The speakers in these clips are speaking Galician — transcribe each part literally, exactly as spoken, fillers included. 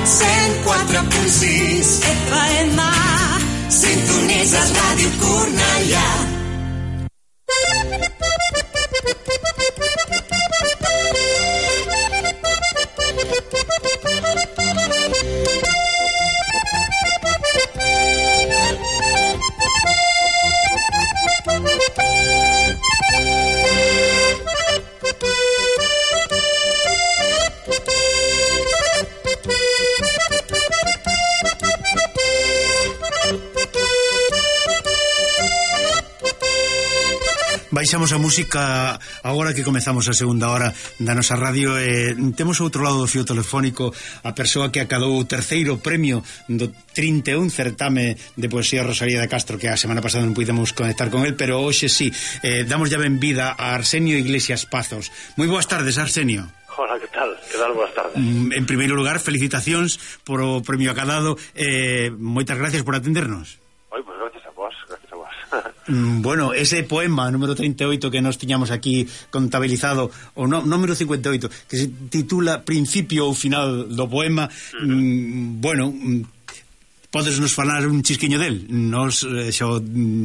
cent quatre punt sis F M. Sintonitzes Ràdio Cornellà. Baixamos a música agora que comezamos a segunda hora da nosa radio. eh, Temos outro lado do fío telefónico a persoa que acadou o terceiro premio do trinta e un certame de poesía Rosalía de Castro, que a semana pasada non pudemos conectar con el, pero hoxe sí. eh, Damos ya benvida a Arsenio Iglesias Pazos. Moi boas tardes, Arsenio. Hola, que tal? Que tal? Boas tardes. En primeiro lugar, felicitacións por o premio acadado. eh, Moitas gracias por atendernos. Oi, pues gracias a vos, gracias a vos. Bueno, ese poema número treinta e oito que nos tiñamos aquí contabilizado, o no, número cincuenta e oito, que se titula Principio ou Final do Poema. uh-huh. mm, Bueno, podes nos falar un chisquiño del? Nos eh, xo...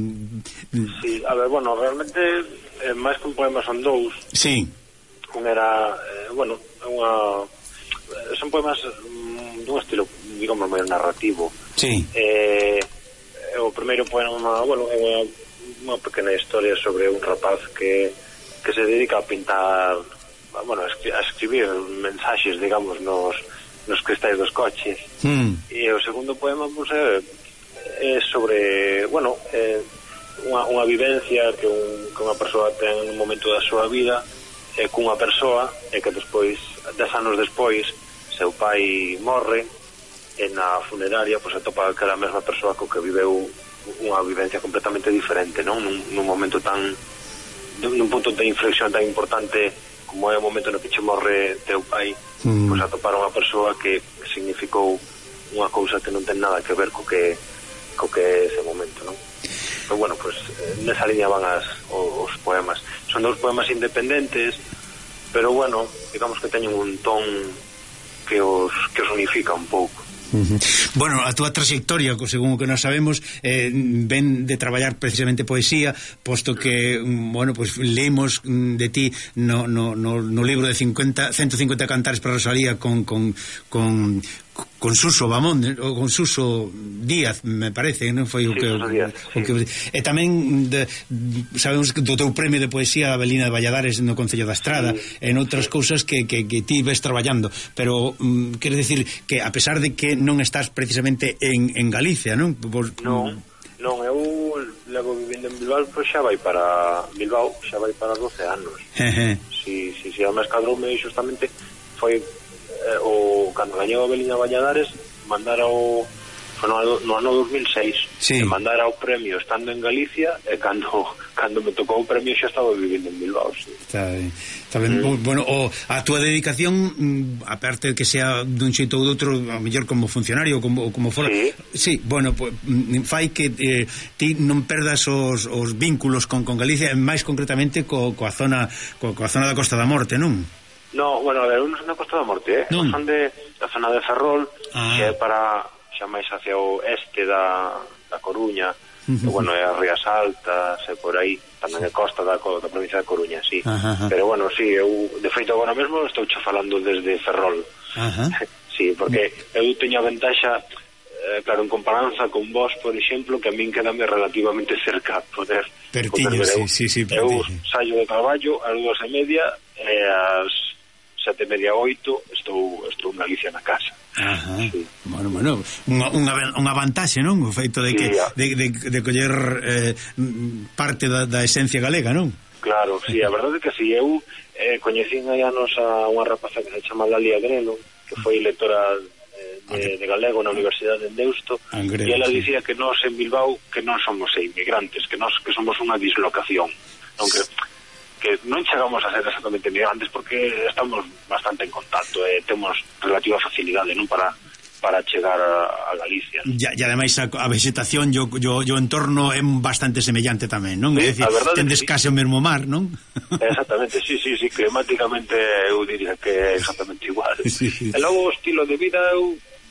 Sí, a ver, bueno, realmente eh, máis que un poema son dous. Sí. Un era, eh, bueno, unha... son poemas um, dun estilo, digamos, moi narrativo. Sí. Eh, o primeiro poema, bueno, é unha, unha pequena historia sobre un rapaz que, que se dedica a pintar, bueno, a escribir mensaxes, digamos, nos, nos cristais dos coches. Mm. E o segundo poema, pues, é, é sobre, bueno, é unha, unha vivencia que, un, que unha persoa ten en un momento da súa vida é cunha persoa e que despois, dez anos despois, seu pai morre e na funeraria pois atopa que era a mesma persoa co que viveu unha vivencia completamente diferente, non? Nun, nun momento tan, nun punto de inflexión tan importante como é o momento no que che morre teu pai. mm. Pois atopar unha persoa que significou unha cousa que non ten nada que ver co que co que é ese momento, non? Pero bueno, pois nesa línea van as, os, os poemas. Son dous poemas independentes, pero bueno, digamos que teñen un ton que os, que os unifica un pouco. Uh-huh. Bueno, a túa trayectoria, según o que nos sabemos, eh, ven de traballar precisamente poesía, posto que, bueno, pues leemos de ti no, no, no, no libro de cincuenta, ciento cincuenta cantares para Rosalía con, con, con, con Suso Bamón, ou con Suso Díaz, me parece, non foi o que, sí, Díaz, o que sí. E tamén de, sabemos do teu premio de poesía Avelina de Valladares no Concello da Estrada, sí. En outras sí. cousas que, que, que ti ves traballando, pero um, quero decir que a pesar de que non estás precisamente en, en Galicia, non? Por, non, non, eu levo vivindo en Bilbao, pois xa vai para Bilbao, xa vai para doce anos. Si, si, si, a mes cadroume justamente foi eh, o cando gañou a Avelina Valladares, mandara o no, no ano dos mil seis, sí. E mandara o premio estando en Galicia, e cando cando me tocou o premio xa estaba vivindo en Bilbao, sí. Está ben, está ben. Mm. Bueno, o, a túa dedicación, aparte de que sea dun xeito ou doutro, a mellor como funcionario como, como fora, sí. Sí, bueno, pues, fai que eh, ti non perdas os, os vínculos con, con Galicia, e máis concretamente co, coa zona co, coa zona da Costa da Morte, non? No, bueno, a ver, non son da Costa da Morte, eh? Non. Son de, da zona de Ferrol, ah. Que é para xa máis hacia o este da, da Coruña, uh-huh. Que, bueno, é as Rías Altas, e por aí, tamén é costa da, da provincia de Coruña, sí. Uh-huh. Pero, bueno, sí, eu, de feito, agora mesmo estou xa falando desde Ferrol. Uh-huh. Sí, porque eu teño a ventaxa, eh, claro, en comparanza con vos, por exemplo, que a min quedame relativamente cerca poder... Pertiño, poder sí, sí, sí, eu saio de traballo ás dúas e media e ás sete e media, oito estou, estou en Galicia na casa. Ajá. Sí. Bueno, bueno, unha, unha, unha vantaxe, non? O feito de que sí, de, de, de coller eh, parte da, da esencia galega, non? Claro, sí, a verdade é que si, eu eh, coñecín hai anos a unha rapaza que se chama Lalia Grelo, que foi lectora de, de galego na Universidade de Deusto, e ela sí. Dicía que nós en Bilbao que non somos inmigrantes, que nós que somos unha dislocación, non que que non chegamos a ser exactamente migrantes porque estamos bastante en contacto e eh, temos relativa facilidade, non, para para chegar a, a Galicia. E ademais a, a vegetación yo, yo, yo entorno é bastante semellante tamén, non? Sí, é dicir, tendes sí. Case o mesmo mar, non? Exactamente, sí, sí, sí, climáticamente eu diría que é exactamente igual. Sí, sí. E logo o estilo de vida eu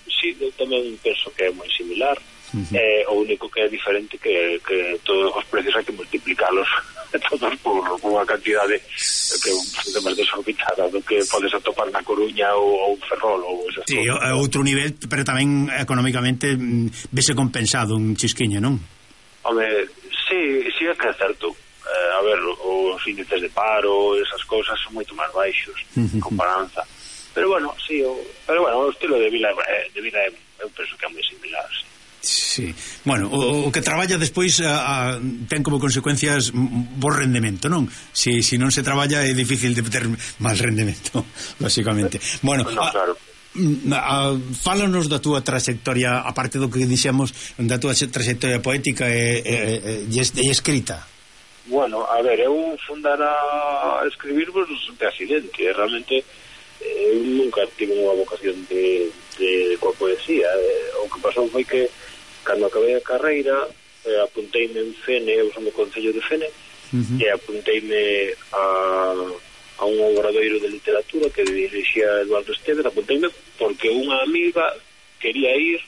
sí, eu tamén penso que é moi similar. Uh-huh. Eh, o único que é diferente que, que todos os precios hai que multiplicalos todos por, por unha cantidade que é máis desorbitada do que podes atopar na Coruña ou, ou Ferrol ou esas sí, cosas. Sí, outro nivel, pero tamén económicamente mm, vese compensado un chisquiño, non? Home, sí, sí é que é certo. Eh, a ver, os índices de paro, esas cousas son moito máis baixos en comparanza. Pero bueno, sí, o, pero bueno, o estilo de vida, de vida eu penso que é moi similar, sí. Sí, bueno, o, o que traballa despois a, a, ten como consecuencias bo rendemento, non? Si, si non se traballa é difícil de ter mal rendemento, lógicamente. Bueno, no, claro. a, a, fálanos da túa trayectoria, aparte do que dixemos, da túa trayectoria poética e, e, e, e escrita. Bueno, a ver, eu fundara a escribir pues, de accidente, realmente eu nunca tive unha vocación de, de, de coa poesía. O que pasou foi que cando acabei a carreira eh, apunteime en Fene, eu son do Concello de Fene, uh-huh. e apunteime a, a un obradoiro de literatura que dirixía Eduardo Esteves, apunteime porque unha amiga quería ir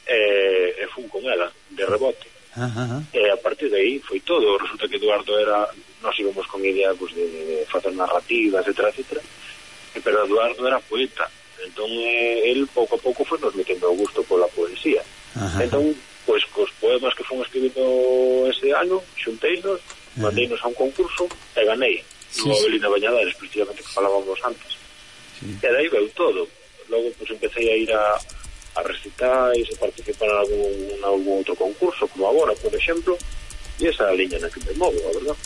eh, e fun con ela de rebote. Uh-huh. E a partir de aí foi todo. Resulta que Eduardo era, nós íbamos con idea pues, de, de facer narrativas, etcétera, etcétera, pero Eduardo era poeta, entón eh, el pouco a pouco foi nos metendo o gusto pola poesía. Ajá. Entón, pois, cos poemas que fomos escribindo ese ano, xunteinos, mandeinos a un concurso e ganei no Avelina Bañadares, precisamente que falábamos antes. Sí. E daí veu todo. Logo, pois, empecé a ir a, a recitais, a participar en algún, en algún outro concurso, como agora, por exemplo, e esa é a liña na que me movo, a verdad.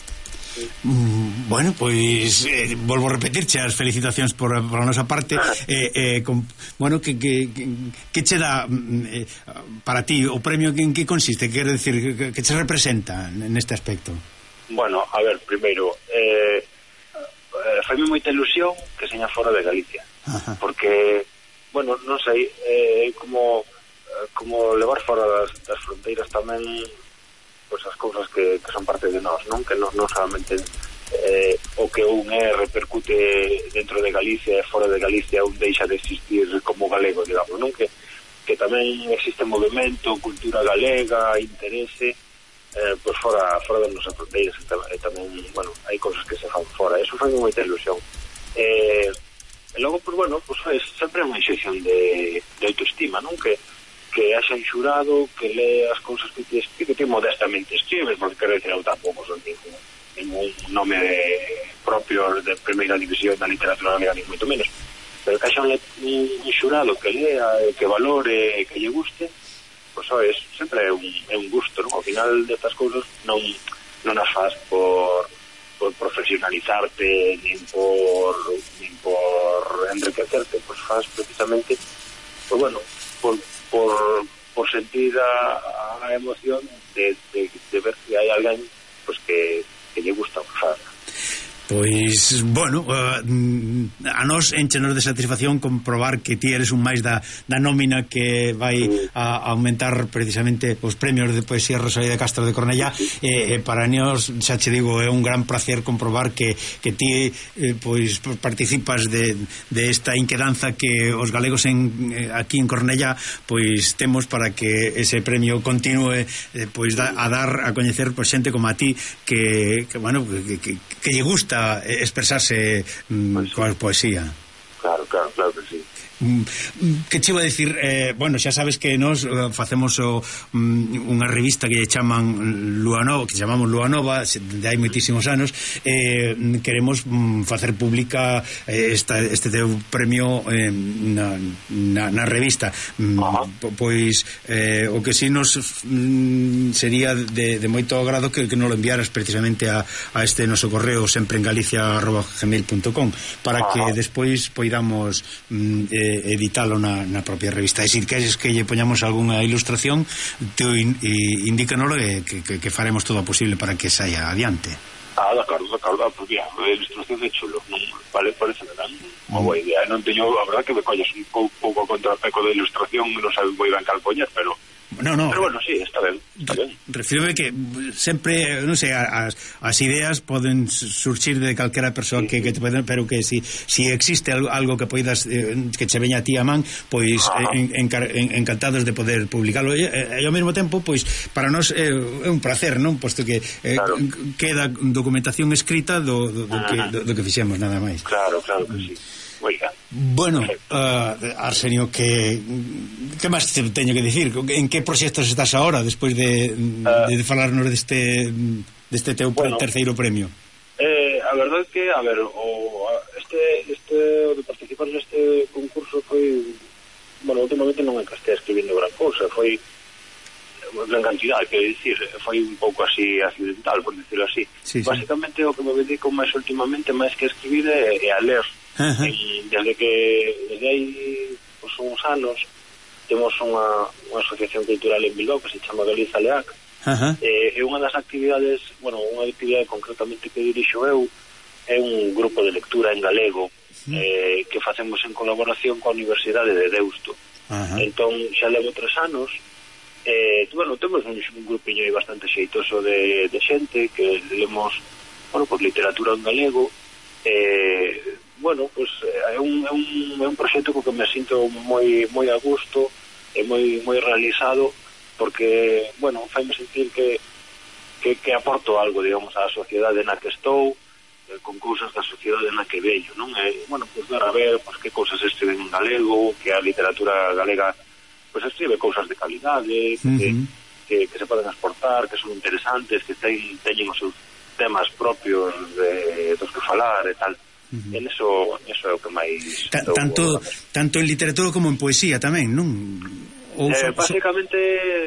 Mm, bueno, pois eh, volvo a repetirche as felicitacións por, por a nosa parte. eh, eh, con, bueno, que, que, que, que che dá eh, para ti o premio, en que consiste? Quero decir, que, que che representa neste aspecto? Bueno, a ver, primeiro eh, eh, faime moita ilusión que seña fora de Galicia. Ajá. Porque, bueno, non sei, é eh, como como levar fora das, das fronteiras tamén pues, as cousas que, que son parte de nós, non? Que non, non solamente eh, o que un é repercute dentro de Galicia e fora de Galicia un deixa de existir como galego, digamos, non? Que, que tamén existe movimento, cultura galega, interese eh, pues fora, fora das nosas fronteiras e, e tamén, bueno, hai cousas que se fan fora, eso foi moita ilusión. Eh, e logo, pues bueno, pues é sempre unha inxección de, de autoestima, non? Que que haxa xurado, que lee as cousas que te escribe, que modestamente escribes, porque quero decir, eu tampouco son ningún, ningún nome de, propio de primeira división da literatura galega, ni moito menos, pero que haxa un, un xurado que lea, que valore, que lle guste, pois pues, é sempre é un, é un gusto, non? Ao final destas cousas non, non as faz por, por profesionalizarte, nin por, nin por enriquecerte, pois pues, faz precisamente, pois pues, bueno, por por, por sentir a, a emoción de, de, de ver que hai alguén pues, que, que lle gusta o que faz. Pois, bueno, uh, a nós enchenos de satisfacción comprobar que ti eres un máis da, da nómina que vai a, a aumentar precisamente os premios de poesía Rosalía de Castro de Cornellá. E eh, para nós, xa che digo, é un gran placer comprobar que, que ti eh, pois participas de, de esta inquedanza que os galegos en, eh, aquí en Cornellá pois temos para que ese premio continue eh, pois da, a dar a coñecer pois, xente como a ti que, que bueno, que, que, que lle gusta expresarse mm, coa poesía. Claro, claro, claro que sí. Que che iba a decir, eh, bueno, xa sabes que nos uh, facemos o, um, unha revista que chaman Lua Nova, que chamamos Lua Nova, de hai moitísimos anos, eh, queremos um, facer pública eh, esta, este teu premio eh, na, na, na revista. Uh-huh. Pois eh, o que si nos mm, sería de, de moito agrado que, que nos lo enviaras precisamente a, a este noso correo sempre en galicia arroba gmail punto com para uh-huh. que despois poidamos mm, eh, editalo na, na propia revista. É dicir, queres que lle poñamos algunha ilustración, te indícanoslo e que, que, que faremos todo o posible para que saia adiante. Ah, de acordo, de acordo, porque a ilustración é chulo, non, vale, parece unha boa idea. Non teño, a verdad que me colles un pouco, pouco contra o peco de ilustración, non sabe moi ben cal poñer, pero No, no. Pero bueno, sí, está ben, está ben. Refírome que sempre, non sei, as, as ideas poden surgir de calquera persoa sí, que, que te poden, pero que si, si existe algo, algo que poidas eh, que che veña a ti a man, pois en, en, en, encantados de poder publicarlo. E, e ao mesmo tempo, pois para nós é, é un placer, non? Posto que eh, claro, queda documentación escrita do, do, do, que, do, do que fixemos, nada máis. Claro, claro que sí. Oiga. Bueno, uh, Arsenio, que que máis te teño que dicir? En que proxectos estás ahora despois de, uh, de falarnos deste deste teu bueno, terceiro premio? Eh, a verdade é que, a ver, o este este o de participar neste concurso foi, bueno, últimamente non é que estea escribindo gran cousa, foi gran cantidad, quero dicir, foi un pouco así accidental, por decirlo así. Sí, básicamente sí. O que me dedico máis últimamente, máis que a escribir, é, é a ler. Uh-huh. E desde que desde aí pues, uns anos temos unha, unha asociación cultural en Bilbao que se chama Galiza Leac. Uh-huh. E, e unha das actividades, bueno, unha actividade concretamente que dirixo eu é un grupo de lectura en galego. Uh-huh. eh, que facemos en colaboración coa Universidade de Deusto. Uh-huh. Entón xa levo tres anos. Eh, bueno, temos un, un grupiño aí bastante xeitoso de, de xente que lemos, bueno, pues literatura en galego. Eh, bueno, pues é un, é un, é un proxecto co que me sinto moi moi a gusto e moi moi realizado, porque, bueno, faime sentir que, que que aporto algo, digamos, á sociedade na que estou, eh, con cousas da sociedade na que veño, non? E, bueno, pues dar a ver pues, que cousas escriben en galego, que a literatura galega pues escribe cousas de calidade, uh-huh. que, que, que se poden exportar, que son interesantes, que ten, teñen os seus temas propios de, dos que falar e tal. Uh-huh. En eso, eso é o que máis Ta, tanto, tanto en literatura como en poesía tamén, non? Ou eh, so, básicamente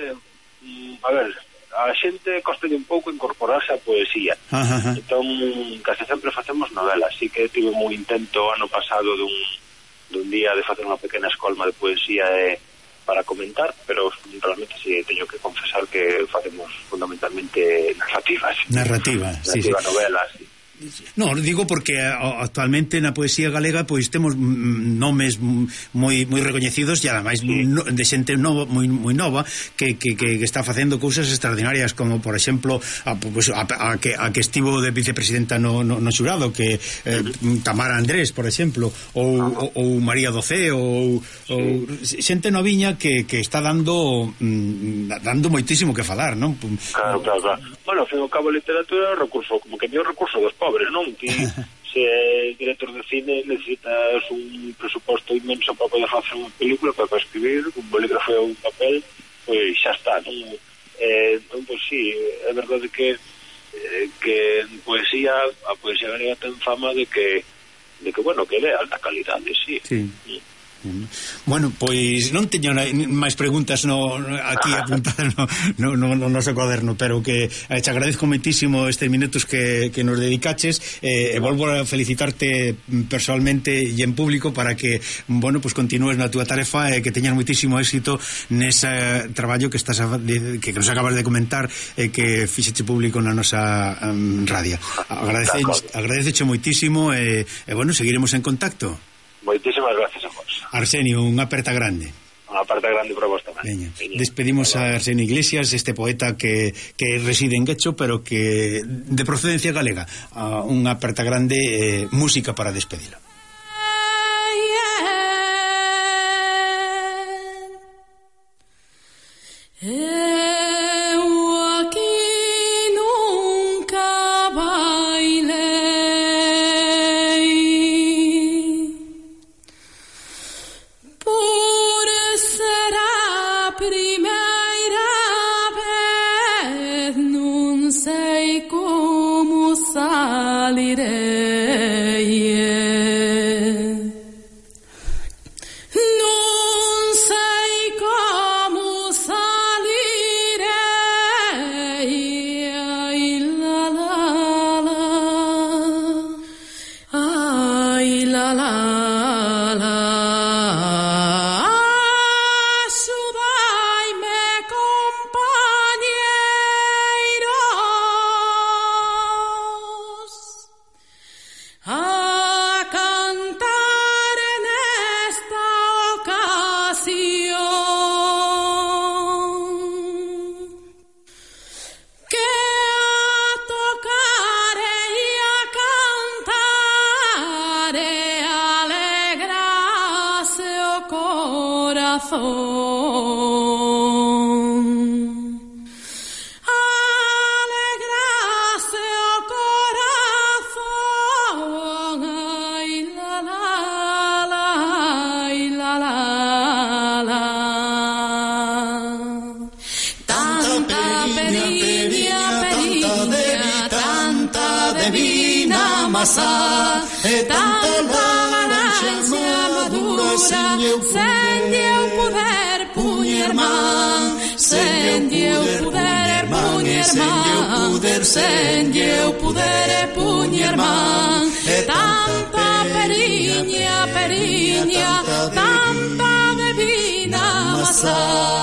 mm, a ver, a xente costa un pouco incorporarse á poesía. Uh-huh. Entón, casi sempre facemos novelas. Así que tive un intento ano pasado dun, dun día de facer unha pequena escolma de poesía e para comentar, pero realmente sí teño que confesar que facemos fundamentalmente narrativas. Narrativa, sí, narrativa, sí. Novelas, sí. No, digo porque actualmente na poesía galega pois temos nomes moi moi recoñecidos e ademais sí. no, de xente nova, moi moi nova que, que, que está facendo cousas extraordinarias, como por exemplo a, pues, a, a, que, a que estivo de vicepresidenta no, no, no xurado, que eh, Tamara Andrés, por exemplo, ou, ou, ou María Docé, ou, sí. ou xente noviña que, que está dando mm, dando moitísimo que falar, non? Claro, claro, claro. Bueno, ao fin ao cabo, literatura é un recurso, como que é un recurso dos pobres, non? Que se é director de cine necesitas un presuposto inmenso para poder facer unha película, para escribir un bolígrafo e un papel, pois xa está, non? Eh, entón, pois sí, é verdade que eh, que en poesía, a poesía galega ten fama de que de que, bueno, que é de alta calidade, sí. Sí. Mm. Bueno, pois non teño máis preguntas no, aquí apuntadas no, no, no, no noso cuaderno, pero que eh, te agradezco moitísimo estes minutos que, que nos dedicaches eh, e volvo a felicitarte personalmente e en público para que, bueno, pues continúes na túa tarefa e que teñas moitísimo éxito nese traballo que estás a, de, que nos acabas de comentar e eh, que fixeche público na nosa um, radio. Agradeceche moitísimo e, e bueno, seguiremos en contacto. Moitísimas gracias a vos. Arsenio, unha aperta grande. Unha aperta grande para vos tamén. Veña. Veña. Despedimos a Arsenio Iglesias, este poeta que, que reside en Guecho, pero que de procedencia galega. Uh, unha aperta grande, eh, música para despedilo. Salirei E tanta laranxa madura, sen eu poder puñer man, sen eu poder puñer man, sen eu poder puñer man. E tanta periña, periña, tanta bebida masá.